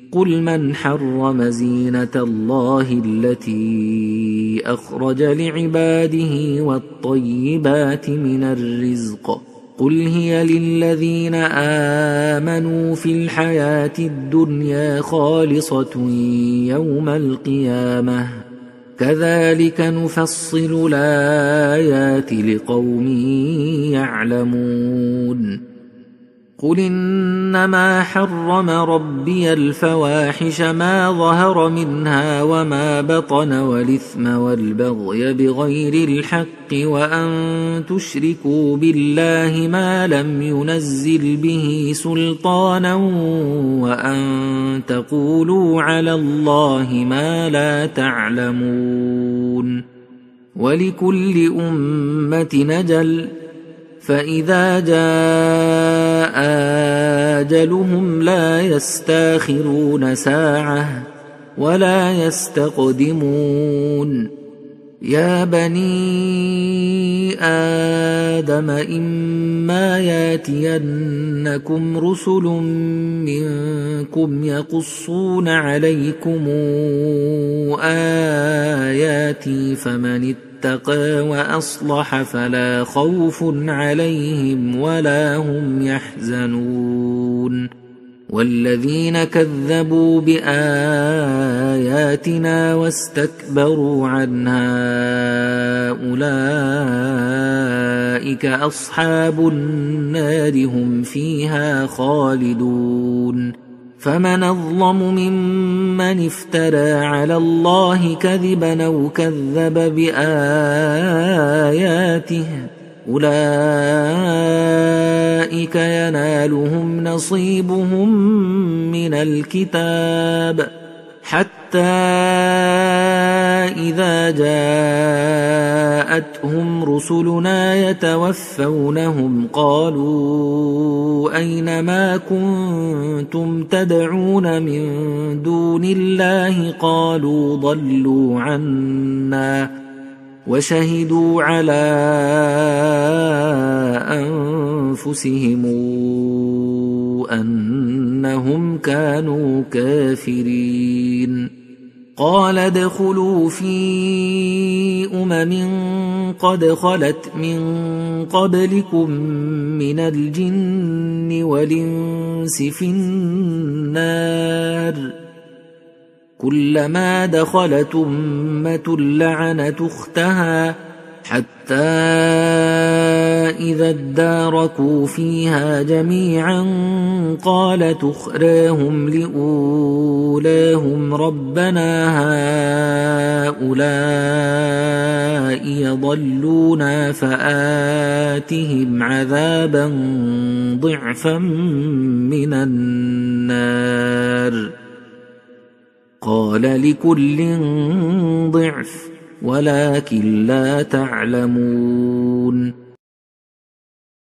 قل من حرم زينة الله التي أخرج لعباده والطيبات من الرزق قل هي للذين آمنوا في الحياة الدنيا خالصة يوم القيامة كذلك نفصل الآيات لقوم يعلمون قل إنما حرم ربي الفواحش ما ظهر منها وما بطن والإثم والبغي بغير الحق وأن تشركوا بالله ما لم ينزل به سلطانا وأن تقولوا على الله ما لا تعلمون ولكل أمة أجل فإذا جاء أجلهم لا يستاخرون ساعة ولا يستقدمون يا بني آدم إما ياتينكم رسل منكم يقصون عليكم آياتي فمن اتقى وأصلح فلا خوف عليهم ولا هم يحزنون والذين كذبوا بآياتنا واستكبروا عنها أولئك أصحاب النار هم فيها خالدون فمن أظلم ممن افترى على الله كذبا أو كذب بآياته أولئك ينالهم نصيبهم من الكتاب حتى إذا جاءتهم رسلنا يتوفونهم قالوا أين ما كنتم تدعون من دون الله قالوا ضلوا عنا وشهدوا على أنفسهم أنهم كانوا كافرين قال ادخلوا في قد خلت من قبلكم من الجن والإنس في النار كلما دخلت أمة لعنت أختها حتى إذا اداركوا فيها جميعا قالت أخراهم لأولاهم ربنا هؤلاء يضلونا فآتهم عذابا ضعفا من النار قال لكل ضعف ولكن لا تعلمون